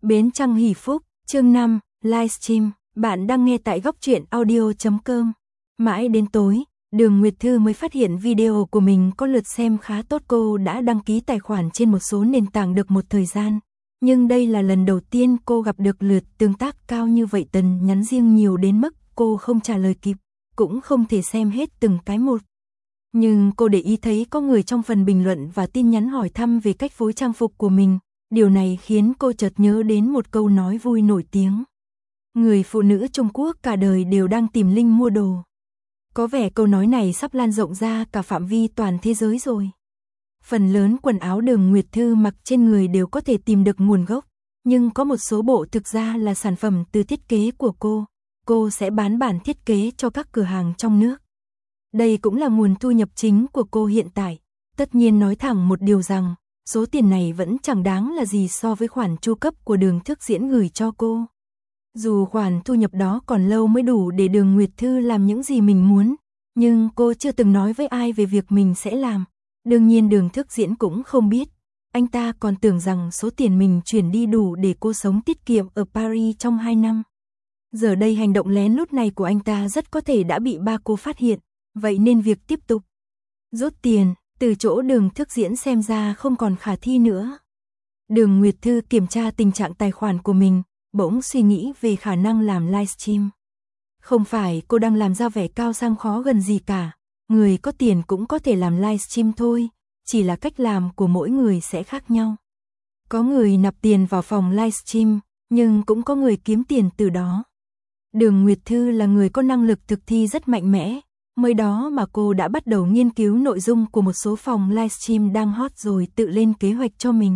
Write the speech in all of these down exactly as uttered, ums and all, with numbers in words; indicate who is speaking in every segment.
Speaker 1: Bến Trăng Hỷ Phúc, chương năm, Livestream, bạn đang nghe tại góc truyện audio chấm com. Mãi đến tối, Đường Nguyệt Thư mới phát hiện video của mình có lượt xem khá tốt. Cô đã đăng ký tài khoản trên một số nền tảng được một thời gian, nhưng đây là lần đầu tiên cô gặp được lượt tương tác cao như vậy. Tần nhắn riêng nhiều đến mức cô không trả lời kịp, cũng không thể xem hết từng cái một. Nhưng cô để ý thấy có người trong phần bình luận và tin nhắn hỏi thăm về cách phối trang phục của mình. Điều này khiến cô chợt nhớ đến một câu nói vui nổi tiếng. Người phụ nữ Trung Quốc cả đời đều đang tìm linh mua đồ. Có vẻ câu nói này sắp lan rộng ra cả phạm vi toàn thế giới rồi. Phần lớn quần áo Đường Nguyệt Thư mặc trên người đều có thể tìm được nguồn gốc, nhưng có một số bộ thực ra là sản phẩm từ thiết kế của cô. Cô sẽ bán bản thiết kế cho các cửa hàng trong nước. Đây cũng là nguồn thu nhập chính của cô hiện tại. Tất nhiên nói thẳng một điều rằng, số tiền này vẫn chẳng đáng là gì so với khoản chu cấp của Đường Thức Diễn gửi cho cô. Dù khoản thu nhập đó còn lâu mới đủ để Đường Nguyệt Thư làm những gì mình muốn, nhưng cô chưa từng nói với ai về việc mình sẽ làm. Đương nhiên Đường Thức Diễn cũng không biết. Anh ta còn tưởng rằng số tiền mình chuyển đi đủ để cô sống tiết kiệm ở Paris trong hai năm. Giờ đây hành động lén lút này của anh ta rất có thể đã bị ba cô phát hiện, vậy nên việc tiếp tục rút tiền từ chỗ Đường Thức Diễn xem ra không còn khả thi nữa. Đường Nguyệt Thư kiểm tra tình trạng tài khoản của mình, bỗng suy nghĩ về khả năng làm livestream. Không phải cô đang làm ra vẻ cao sang khó gần gì cả, người có tiền cũng có thể làm livestream thôi, chỉ là cách làm của mỗi người sẽ khác nhau. Có người nạp tiền vào phòng livestream, nhưng cũng có người kiếm tiền từ đó. Đường Nguyệt Thư là người có năng lực thực thi rất mạnh mẽ, mới đó mà cô đã bắt đầu nghiên cứu nội dung của một số phòng livestream đang hot rồi tự lên kế hoạch cho mình.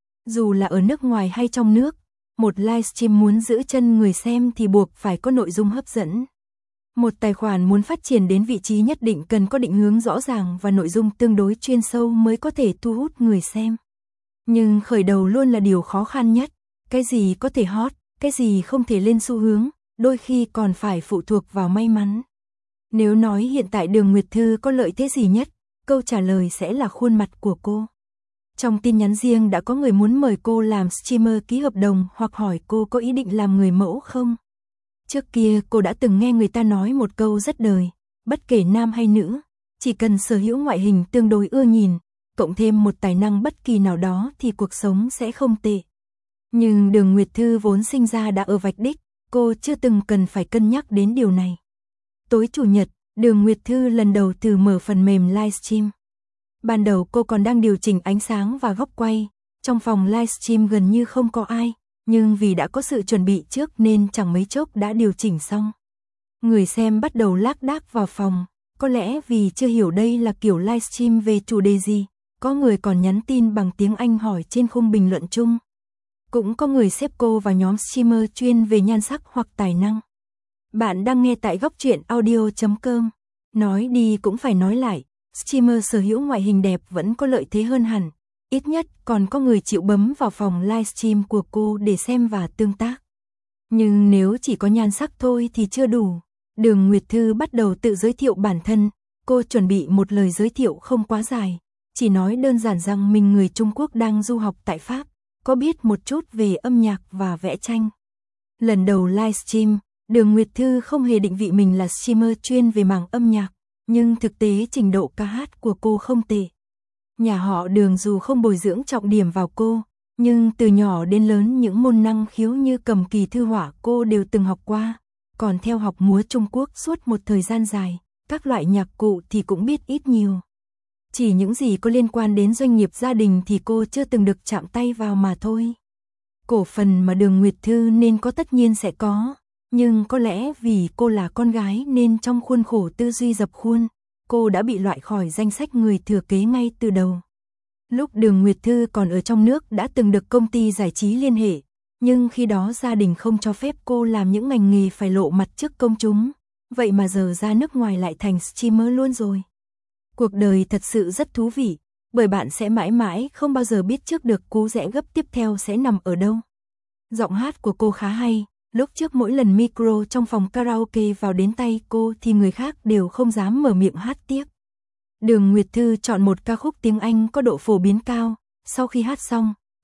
Speaker 1: Dù là ở nước ngoài hay trong nước, một livestream muốn giữ chân người xem thì buộc phải có nội dung hấp dẫn. Một tài khoản muốn phát triển đến vị trí nhất định cần có định hướng rõ ràng và nội dung tương đối chuyên sâu mới có thể thu hút người xem. Nhưng khởi đầu luôn là điều khó khăn nhất. Cái gì có thể hot, cái gì không thể lên xu hướng, đôi khi còn phải phụ thuộc vào may mắn. Nếu nói hiện tại Đường Nguyệt Thư có lợi thế gì nhất, câu trả lời sẽ là khuôn mặt của cô. Trong tin nhắn riêng đã có người muốn mời cô làm streamer ký hợp đồng hoặc hỏi cô có ý định làm người mẫu không. Trước kia cô đã từng nghe người ta nói một câu rất đời, bất kể nam hay nữ, chỉ cần sở hữu ngoại hình tương đối ưa nhìn, cộng thêm một tài năng bất kỳ nào đó thì cuộc sống sẽ không tệ. Nhưng Đường Nguyệt Thư vốn sinh ra đã ở vạch đích, cô chưa từng cần phải cân nhắc đến điều này. Tối Chủ nhật, Đường Nguyệt Thư lần đầu thử mở phần mềm livestream. Ban đầu cô còn đang điều chỉnh ánh sáng và góc quay, trong phòng livestream gần như không có ai, nhưng vì đã có sự chuẩn bị trước nên chẳng mấy chốc đã điều chỉnh xong. Người xem bắt đầu lác đác vào phòng, có lẽ vì chưa hiểu đây là kiểu livestream về chủ đề gì, có người còn nhắn tin bằng tiếng Anh hỏi trên khung bình luận chung. Cũng có người xếp cô vào nhóm streamer chuyên về nhan sắc hoặc tài năng. Bạn đang nghe tại góc truyện audio chấm com. Nói đi cũng phải nói lại, streamer sở hữu ngoại hình đẹp vẫn có lợi thế hơn hẳn. Ít nhất còn có người chịu bấm vào phòng livestream của cô để xem và tương tác. Nhưng nếu chỉ có nhan sắc thôi thì chưa đủ. Đường Nguyệt Thư bắt đầu tự giới thiệu bản thân. Cô chuẩn bị một lời giới thiệu không quá dài, chỉ nói đơn giản rằng mình người Trung Quốc đang du học tại Pháp, có biết một chút về âm nhạc và vẽ tranh. Lần đầu livestream, Đường Nguyệt Thư không hề định vị mình là streamer chuyên về mảng âm nhạc, nhưng thực tế trình độ ca hát của cô không tệ. Nhà họ Đường dù không bồi dưỡng trọng điểm vào cô, nhưng từ nhỏ đến lớn những môn năng khiếu như cầm kỳ thư họa cô đều từng học qua, còn theo học múa Trung Quốc suốt một thời gian dài, các loại nhạc cụ thì cũng biết ít nhiều. Chỉ những gì có liên quan đến doanh nghiệp gia đình thì cô chưa từng được chạm tay vào mà thôi. Cổ phần mà Đường Nguyệt Thư nên có tất nhiên sẽ có, nhưng có lẽ vì cô là con gái nên trong khuôn khổ tư duy dập khuôn, cô đã bị loại khỏi danh sách người thừa kế ngay từ đầu. Lúc Đường Nguyệt Thư còn ở trong nước đã từng được công ty giải trí liên hệ, nhưng khi đó gia đình không cho phép cô làm những ngành nghề phải lộ mặt trước công chúng, vậy mà giờ ra nước ngoài lại thành streamer luôn rồi. Cuộc đời thật sự rất thú vị, bởi bạn sẽ mãi mãi không bao giờ biết trước được cú rẽ gấp tiếp theo sẽ nằm ở đâu. Giọng hát của cô khá hay, lúc trước mỗi lần micro trong phòng karaoke vào đến tay cô thì người khác đều không dám mở miệng hát tiếp. Đường Nguyệt Thư chọn một ca khúc tiếng Anh có độ phổ biến cao, sau khi hát xong,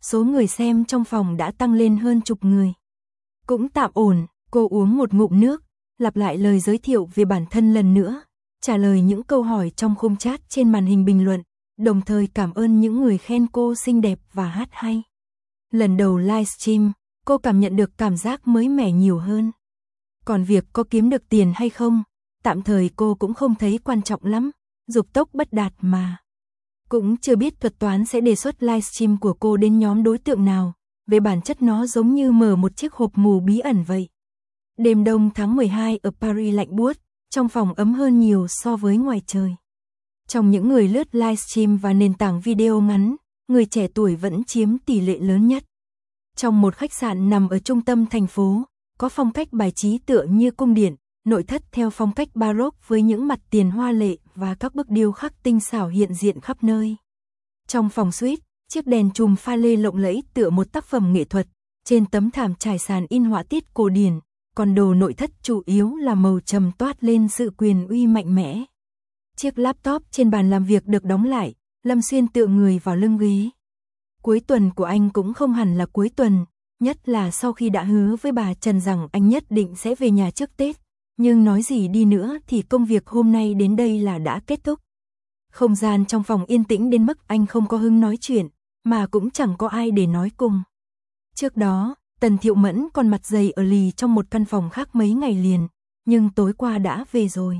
Speaker 1: số người xem trong phòng đã tăng lên hơn chục người. Cũng tạm ổn, cô uống một ngụm nước, lặp lại lời giới thiệu về bản thân lần nữa, trả lời những câu hỏi trong khung chat trên màn hình bình luận, đồng thời cảm ơn những người khen cô xinh đẹp và hát hay. Lần đầu livestream, cô cảm nhận được cảm giác mới mẻ nhiều hơn. Còn việc có kiếm được tiền hay không, tạm thời cô cũng không thấy quan trọng lắm, dục tốc bất đạt mà. Cũng chưa biết thuật toán sẽ đề xuất livestream của cô đến nhóm đối tượng nào, về bản chất nó giống như mở một chiếc hộp mù bí ẩn vậy. Đêm đông tháng mười hai ở Paris lạnh buốt, trong phòng ấm hơn nhiều so với ngoài trời. Trong những người lướt livestream và nền tảng video ngắn, người trẻ tuổi vẫn chiếm tỷ lệ lớn nhất. Trong một khách sạn nằm ở trung tâm thành phố, có phong cách bài trí tựa như cung điện, nội thất theo phong cách Baroque với những mặt tiền hoa lệ và các bức điêu khắc tinh xảo hiện diện khắp nơi. Trong phòng suite, chiếc đèn chùm pha lê lộng lẫy tựa một tác phẩm nghệ thuật, trên tấm thảm trải sàn in họa tiết cổ điển, còn đồ nội thất chủ yếu là màu trầm toát lên sự quyền uy mạnh mẽ. Chiếc laptop trên bàn làm việc được đóng lại, Lâm Xuyên tựa người vào lưng ghế. Cuối tuần của anh cũng không hẳn là cuối tuần, nhất là sau khi đã hứa với bà Trần rằng anh nhất định sẽ về nhà trước Tết, nhưng nói gì đi nữa thì công việc hôm nay đến đây là đã kết thúc. Không gian trong phòng yên tĩnh đến mức anh không có hứng nói chuyện, mà cũng chẳng có ai để nói cùng. Trước đó, Tần Thiệu Mẫn còn mặt dày ở lì trong một căn phòng khác mấy ngày liền, nhưng tối qua đã về rồi.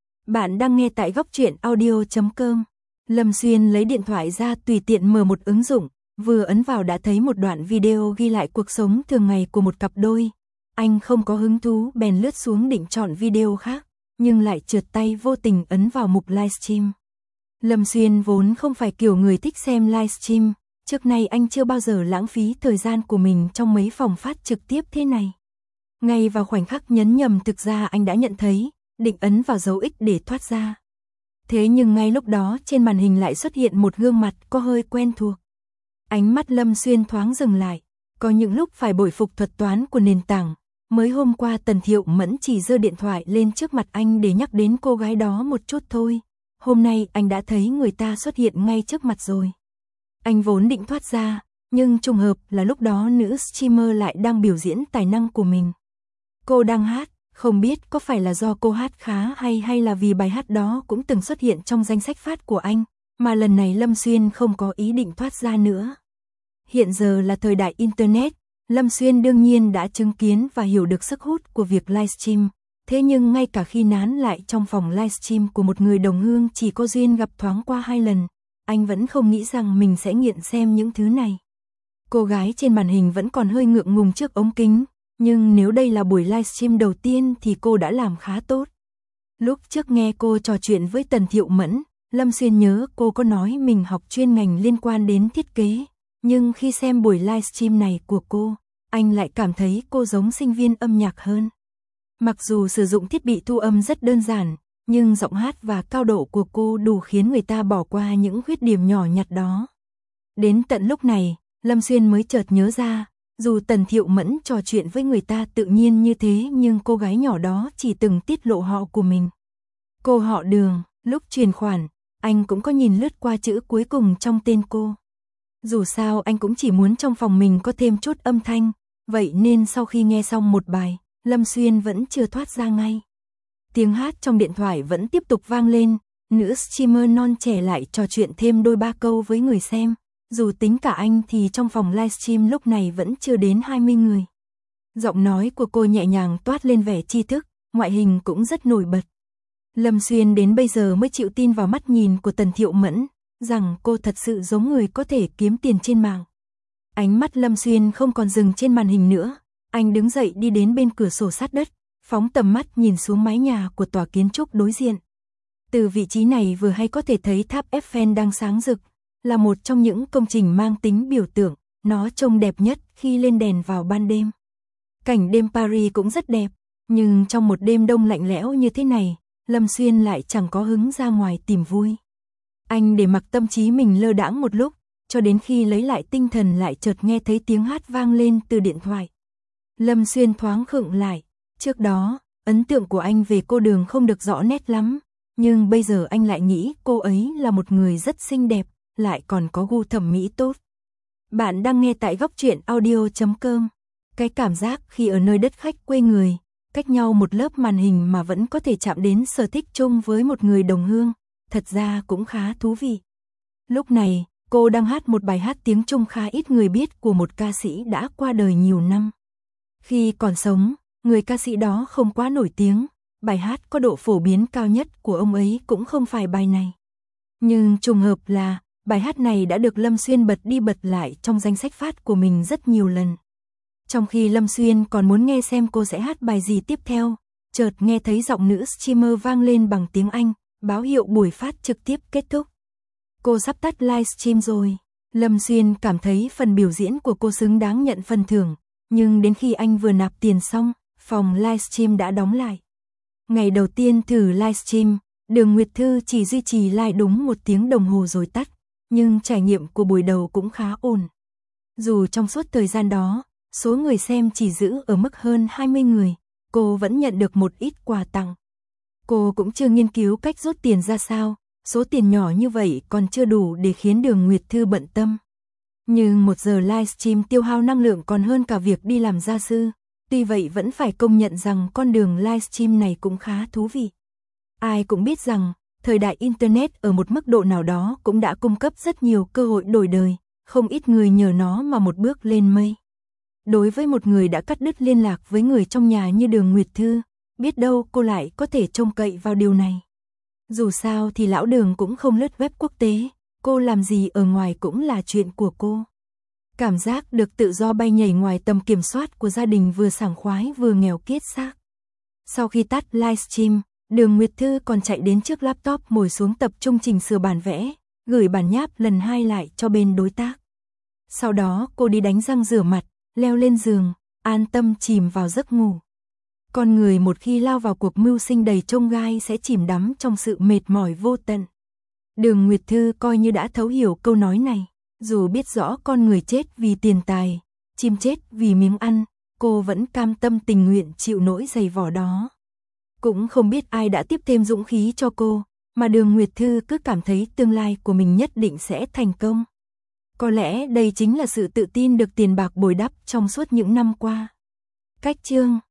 Speaker 1: Bạn đang nghe tại góc truyện audio chấm com. Lâm Xuyên lấy điện thoại ra tùy tiện mở một ứng dụng, vừa ấn vào đã thấy một đoạn video ghi lại cuộc sống thường ngày của một cặp đôi. Anh không có hứng thú bèn lướt xuống định chọn video khác, nhưng lại trượt tay vô tình ấn vào mục livestream. Lâm Xuyên vốn không phải kiểu người thích xem livestream, trước nay anh chưa bao giờ lãng phí thời gian của mình trong mấy phòng phát trực tiếp thế này. Ngay vào khoảnh khắc nhấn nhầm thực ra anh đã nhận thấy, định ấn vào dấu X để thoát ra. Thế nhưng ngay lúc đó trên màn hình lại xuất hiện một gương mặt có hơi quen thuộc. Ánh mắt Lâm Xuyên thoáng dừng lại, có những lúc phải bội phục thuật toán của nền tảng. Mới hôm qua Tần Thiệu Mẫn chỉ giơ điện thoại lên trước mặt anh để nhắc đến cô gái đó một chút thôi. Hôm nay anh đã thấy người ta xuất hiện ngay trước mặt rồi. Anh vốn định thoát ra, nhưng trùng hợp là lúc đó nữ streamer lại đang biểu diễn tài năng của mình. Cô đang hát, không biết có phải là do cô hát khá hay hay là vì bài hát đó cũng từng xuất hiện trong danh sách phát của anh, mà lần này Lâm Xuyên không có ý định thoát ra nữa. Hiện giờ là thời đại Internet, Lâm Xuyên đương nhiên đã chứng kiến và hiểu được sức hút của việc livestream. Thế nhưng ngay cả khi nán lại trong phòng livestream của một người đồng hương chỉ có duyên gặp thoáng qua hai lần, anh vẫn không nghĩ rằng mình sẽ nghiện xem những thứ này. Cô gái trên màn hình vẫn còn hơi ngượng ngùng trước ống kính, nhưng nếu đây là buổi livestream đầu tiên thì cô đã làm khá tốt. Lúc trước nghe cô trò chuyện với Tần Thiệu Mẫn, Lâm Xuyên nhớ cô có nói mình học chuyên ngành liên quan đến thiết kế, nhưng khi xem buổi livestream này của cô, anh lại cảm thấy cô giống sinh viên âm nhạc hơn. Mặc dù sử dụng thiết bị thu âm rất đơn giản, nhưng giọng hát và cao độ của cô đủ khiến người ta bỏ qua những khuyết điểm nhỏ nhặt đó. Đến tận lúc này, Lâm Xuyên mới chợt nhớ ra, dù Tần Thiệu Mẫn trò chuyện với người ta tự nhiên như thế nhưng cô gái nhỏ đó chỉ từng tiết lộ họ của mình. Cô họ Đường, lúc truyền khoản, anh cũng có nhìn lướt qua chữ cuối cùng trong tên cô. Dù sao anh cũng chỉ muốn trong phòng mình có thêm chút âm thanh, vậy nên sau khi nghe xong một bài, Lâm Xuyên vẫn chưa thoát ra ngay. Tiếng hát trong điện thoại vẫn tiếp tục vang lên, nữ streamer non trẻ lại trò chuyện thêm đôi ba câu với người xem. Dù tính cả anh thì trong phòng livestream lúc này vẫn chưa đến hai mươi người. Giọng nói của cô nhẹ nhàng toát lên vẻ tri thức, ngoại hình cũng rất nổi bật. Lâm Xuyên đến bây giờ mới chịu tin vào mắt nhìn của Tần Thiệu Mẫn, rằng cô thật sự giống người có thể kiếm tiền trên mạng. Ánh mắt Lâm Xuyên không còn dừng trên màn hình nữa, anh đứng dậy đi đến bên cửa sổ sát đất, phóng tầm mắt nhìn xuống mái nhà của tòa kiến trúc đối diện. Từ vị trí này vừa hay có thể thấy tháp Eiffel đang sáng rực, là một trong những công trình mang tính biểu tượng, nó trông đẹp nhất khi lên đèn vào ban đêm. Cảnh đêm Paris cũng rất đẹp, nhưng trong một đêm đông lạnh lẽo như thế này, Lâm Xuyên lại chẳng có hứng ra ngoài tìm vui. Anh để mặc tâm trí mình lơ đãng một lúc, cho đến khi lấy lại tinh thần lại chợt nghe thấy tiếng hát vang lên từ điện thoại. Lâm Xuyên thoáng khựng lại, trước đó, ấn tượng của anh về cô Đường không được rõ nét lắm, nhưng bây giờ anh lại nghĩ cô ấy là một người rất xinh đẹp, lại còn có gu thẩm mỹ tốt. Bạn đang nghe tại góc truyện audio chấm com. Cái cảm giác khi ở nơi đất khách quê người, cách nhau một lớp màn hình mà vẫn có thể chạm đến sở thích chung với một người đồng hương, thật ra cũng khá thú vị. Lúc này, cô đang hát một bài hát tiếng Trung khá ít người biết của một ca sĩ đã qua đời nhiều năm. Khi còn sống, người ca sĩ đó không quá nổi tiếng, bài hát có độ phổ biến cao nhất của ông ấy cũng không phải bài này. Nhưng trùng hợp là, bài hát này đã được Lâm Xuyên bật đi bật lại trong danh sách phát của mình rất nhiều lần. Trong khi Lâm Xuyên còn muốn nghe xem cô sẽ hát bài gì tiếp theo, chợt nghe thấy giọng nữ streamer vang lên bằng tiếng Anh, báo hiệu buổi phát trực tiếp kết thúc. Cô sắp tắt livestream rồi. Lâm Xuyên cảm thấy phần biểu diễn của cô xứng đáng nhận phần thưởng, nhưng đến khi anh vừa nạp tiền xong, phòng livestream đã đóng lại. Ngày đầu tiên thử livestream, Đường Nguyệt Thư chỉ duy trì live đúng một tiếng đồng hồ rồi tắt, nhưng trải nghiệm của buổi đầu cũng khá ổn. Dù trong suốt thời gian đó, số người xem chỉ giữ ở mức hơn hai mươi người, cô vẫn nhận được một ít quà tặng. Cô cũng chưa nghiên cứu cách rút tiền ra sao, số tiền nhỏ như vậy còn chưa đủ để khiến Đường Nguyệt Thư bận tâm. Nhưng một giờ livestream tiêu hao năng lượng còn hơn cả việc đi làm gia sư, tuy vậy vẫn phải công nhận rằng con đường livestream này cũng khá thú vị. Ai cũng biết rằng, thời đại Internet ở một mức độ nào đó cũng đã cung cấp rất nhiều cơ hội đổi đời, không ít người nhờ nó mà một bước lên mây. Đối với một người đã cắt đứt liên lạc với người trong nhà như Đường Nguyệt Thư, biết đâu cô lại có thể trông cậy vào điều này. Dù sao thì lão Đường cũng không lướt web quốc tế, cô làm gì ở ngoài cũng là chuyện của cô. Cảm giác được tự do bay nhảy ngoài tầm kiểm soát của gia đình vừa sảng khoái vừa nghèo kiết xác. Sau khi tắt livestream, Đường Nguyệt Thư còn chạy đến trước laptop ngồi xuống tập trung chỉnh sửa bản vẽ, gửi bản nháp lần hai lại cho bên đối tác. Sau đó cô đi đánh răng rửa mặt, leo lên giường, an tâm chìm vào giấc ngủ. Con người một khi lao vào cuộc mưu sinh đầy chông gai sẽ chìm đắm trong sự mệt mỏi vô tận. Đường Nguyệt Thư coi như đã thấu hiểu câu nói này, dù biết rõ con người chết vì tiền tài, chim chết vì miếng ăn, cô vẫn cam tâm tình nguyện chịu nỗi dày vò đó. Cũng không biết ai đã tiếp thêm dũng khí cho cô, mà Đường Nguyệt Thư cứ cảm thấy tương lai của mình nhất định sẽ thành công. Có lẽ đây chính là sự tự tin được tiền bạc bồi đắp trong suốt những năm qua. Cách chương